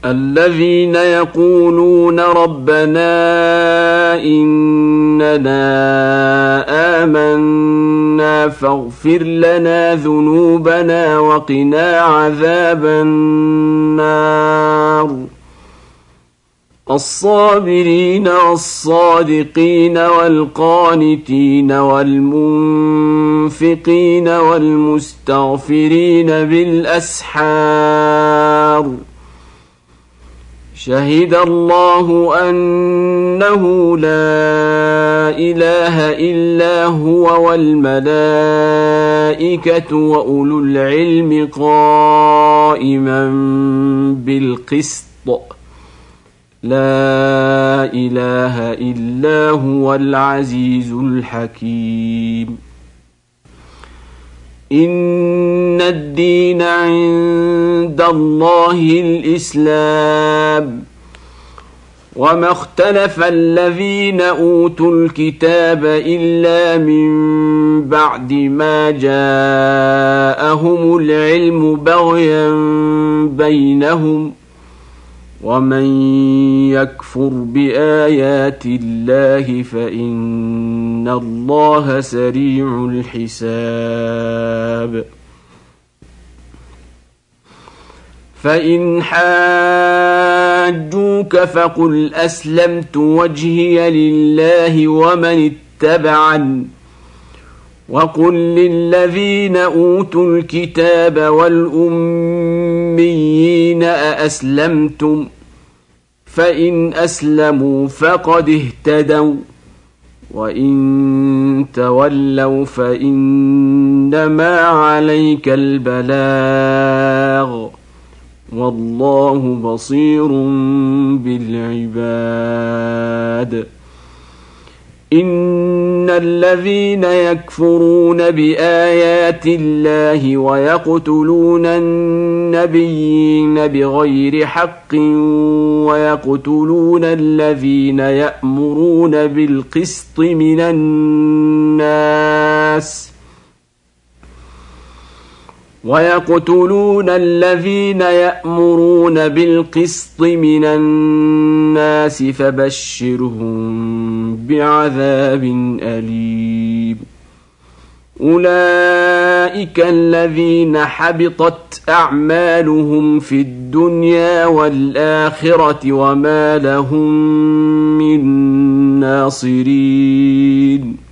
الذين يقولون ربنا إننا آمنا فاغفر لنا ذنوبنا وقنا عذاب النار الصابرين والصادقين والقانتين والمنفقين والمستغفرين بالأسحار شهد الله أنه لا إله إلا هو والملائكة وأولو العلم قائما بالقسط لا إله إلا هو العزيز الحكيم إن الدين عند الله الإسلام وما اختلف الذين أوتوا الكتاب إلا من بعد ما جاءهم العلم بغيا بينهم ومن يكفر بآيات الله فإن الله سريع الحساب فإن حاجوك فقل أسلمت وجهي لله ومن اتبعني وقل للذين أوتوا الكتاب والأميين أأسلمتم فإن أسلموا فقد اهتدوا وإن تولوا فإنما عليك البلاغ والله بصير بالعباد إن الذين يكفرون بآيات الله ويقتلون النبيين بغير حق ويقتلون الذين يأمرون بالقسط من الناس فبشرهم بعذاب أليم أولئك الذين حبطت أعمالهم في الدنيا والآخرة وما لهم من ناصرين